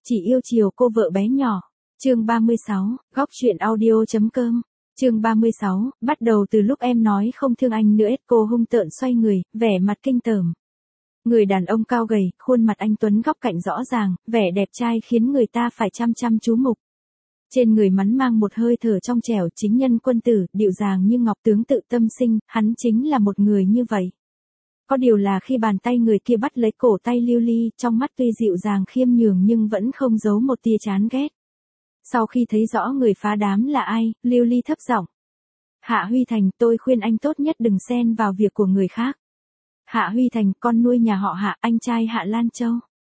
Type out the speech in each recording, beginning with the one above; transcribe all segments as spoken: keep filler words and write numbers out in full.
Chỉ yêu chiều cô vợ bé nhỏ. Chương ba mươi sáu, góc truyện audio.com. Chương ba mươi sáu, bắt đầu từ lúc em nói không thương anh nữa. Cô hung tợn xoay người, vẻ mặt kinh tởm. Người đàn ông cao gầy, khuôn mặt anh tuấn góc cạnh rõ ràng, vẻ đẹp trai khiến người ta phải chăm chăm chú mục. Trên người mắn mang một hơi thở trong trẻo, chính nhân quân tử, dịu dàng như ngọc, tướng tự tâm sinh, hắn chính là một người như vậy. Có điều là khi bàn tay người kia bắt lấy cổ tay Lưu Ly, trong mắt tuy dịu dàng khiêm nhường nhưng vẫn không giấu một tia chán ghét. Sau khi thấy rõ người phá đám là ai, Lưu Ly thấp giọng. Hạ Huy Thành, tôi khuyên anh tốt nhất đừng xen vào việc của người khác. Hạ Huy Thành, con nuôi nhà họ Hạ, anh trai Hạ Lan Châu.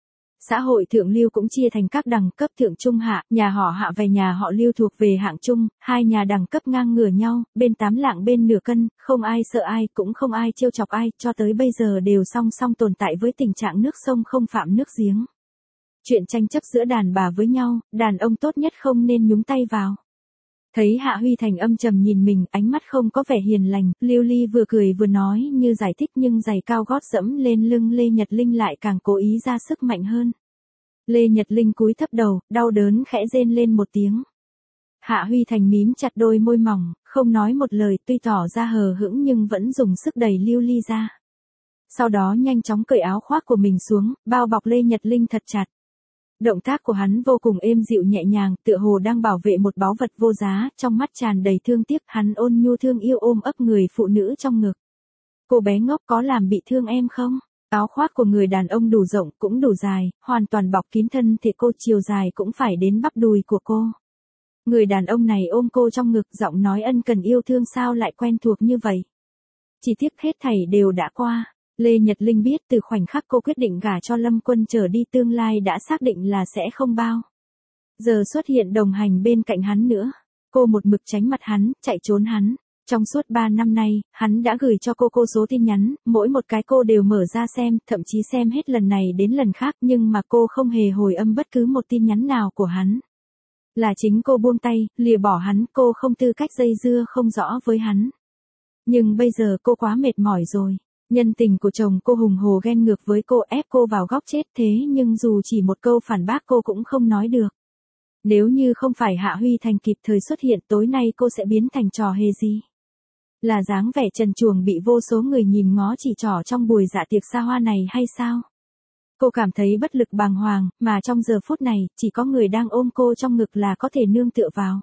Xã hội thượng lưu cũng chia thành các đẳng cấp thượng trung hạ, nhà họ Hạ và nhà họ Lưu thuộc về hạng trung, hai nhà đẳng cấp ngang ngửa nhau, bên tám lạng bên nửa cân, không ai sợ ai, cũng không ai trêu chọc ai, cho tới bây giờ đều song song tồn tại với tình trạng nước sông không phạm nước giếng. Chuyện tranh chấp giữa đàn bà với nhau, đàn ông tốt nhất không nên nhúng tay vào. Thấy Hạ Huy Thành âm trầm nhìn mình, ánh mắt không có vẻ hiền lành, Lưu Ly vừa cười vừa nói như giải thích nhưng giày cao gót dẫm lên lưng Lê Nhật Linh lại càng cố ý ra sức mạnh hơn. Lê Nhật Linh cúi thấp đầu, đau đớn khẽ rên lên một tiếng. Hạ Huy Thành mím chặt đôi môi mỏng, không nói một lời, tuy tỏ ra hờ hững nhưng vẫn dùng sức đẩy Lưu Ly ra. Sau đó nhanh chóng cởi áo khoác của mình xuống, bao bọc Lê Nhật Linh thật chặt. Động tác của hắn vô cùng êm dịu nhẹ nhàng, tựa hồ đang bảo vệ một báu vật vô giá, trong mắt tràn đầy thương tiếc, hắn ôn nhu thương yêu ôm ấp người phụ nữ trong ngực. Cô bé ngốc, có làm bị thương em không? Áo khoác của người đàn ông đủ rộng, cũng đủ dài, hoàn toàn bọc kín thân thể cô, chiều dài cũng phải đến bắp đùi của cô. Người đàn ông này ôm cô trong ngực, giọng nói ân cần yêu thương sao lại quen thuộc như vậy. Chỉ tiếc hết thảy đều đã qua. Lê Nhật Linh biết từ khoảnh khắc cô quyết định gả cho Lâm Quân trở đi tương lai đã xác định là sẽ không bao giờ xuất hiện đồng hành bên cạnh hắn nữa. Cô một mực tránh mặt hắn, chạy trốn hắn. Trong suốt ba năm nay, hắn đã gửi cho cô cô số tin nhắn, mỗi một cái cô đều mở ra xem, thậm chí xem hết lần này đến lần khác nhưng mà cô không hề hồi âm bất cứ một tin nhắn nào của hắn. Là chính cô buông tay, lìa bỏ hắn, cô không tư cách dây dưa không rõ với hắn. Nhưng bây giờ cô quá mệt mỏi rồi. Nhân tình của chồng cô hùng hồ ghen ngược với cô, ép cô vào góc chết, thế nhưng dù chỉ một câu phản bác cô cũng không nói được. Nếu như không phải Hạ Huy Thành kịp thời xuất hiện, tối nay cô sẽ biến thành trò hề gì? Là dáng vẻ trần truồng bị vô số người nhìn ngó chỉ trỏ trong buổi dạ tiệc xa hoa này hay sao? Cô cảm thấy bất lực bàng hoàng, mà trong giờ phút này, chỉ có người đang ôm cô trong ngực là có thể nương tựa vào.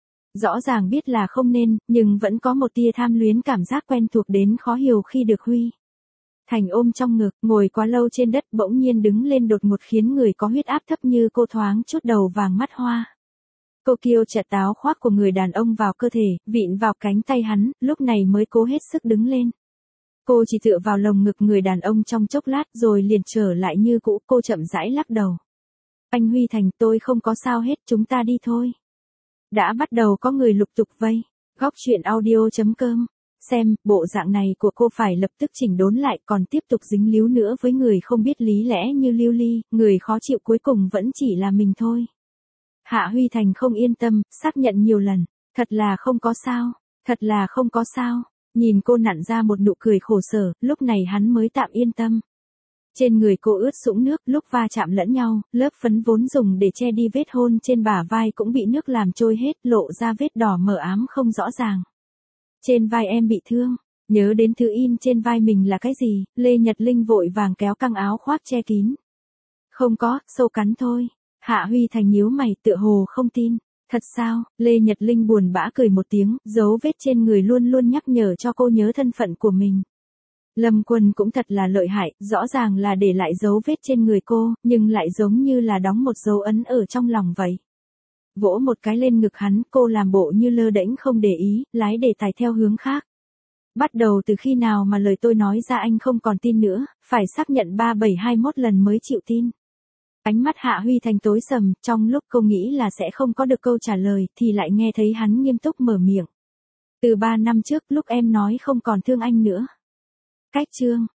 Rõ ràng biết là không nên, nhưng vẫn có một tia tham luyến, cảm giác quen thuộc đến khó hiểu khi được Huy Thành ôm trong ngực, ngồi quá lâu trên đất bỗng nhiên đứng lên đột ngột khiến người có huyết áp thấp như cô thoáng chút đầu vàng mắt hoa. Cô kiêu chặt áo khoác của người đàn ông vào cơ thể, vịn vào cánh tay hắn, lúc này mới cố hết sức đứng lên. Cô chỉ tựa vào lồng ngực người đàn ông trong chốc lát rồi liền trở lại như cũ, cô chậm rãi lắc đầu. Anh Huy Thành, tôi không có sao hết, chúng ta đi thôi. Đã bắt đầu có người lục tục vây. Góc truyện audio.com. Xem, bộ dạng này của cô phải lập tức chỉnh đốn lại, còn tiếp tục dính líu nữa với người không biết lý lẽ như Lưu Ly, người khó chịu cuối cùng vẫn chỉ là mình thôi. Hạ Huy Thành không yên tâm, xác nhận nhiều lần. Thật là không có sao, thật là không có sao. Nhìn cô nặn ra một nụ cười khổ sở, lúc này hắn mới tạm yên tâm. Trên người cô ướt sũng nước, lúc va chạm lẫn nhau, lớp phấn vốn dùng để che đi vết hôn trên bả vai cũng bị nước làm trôi hết, lộ ra vết đỏ mờ ám không rõ ràng. Trên vai em bị thương, nhớ đến thứ in trên vai mình là cái gì, Lê Nhật Linh vội vàng kéo căng áo khoác che kín. Không có, sâu cắn thôi. Hạ Huy Thành nhíu mày, tựa hồ không tin. Thật sao? Lê Nhật Linh buồn bã cười một tiếng, dấu vết trên người luôn luôn nhắc nhở cho cô nhớ thân phận của mình. Lâm Quân cũng thật là lợi hại, rõ ràng là để lại dấu vết trên người cô, nhưng lại giống như là đóng một dấu ấn ở trong lòng vậy. Vỗ một cái lên ngực hắn, cô làm bộ như lơ đễnh không để ý, lái đề tài theo hướng khác. Bắt đầu từ khi nào mà lời tôi nói ra anh không còn tin nữa, phải xác nhận ba bảy hai mốt lần mới chịu tin. Ánh mắt Hạ Huy Thành tối sầm, trong lúc cô nghĩ là sẽ không có được câu trả lời, thì lại nghe thấy hắn nghiêm túc mở miệng. Từ ba năm trước, lúc em nói không còn thương anh nữa. Cách chương.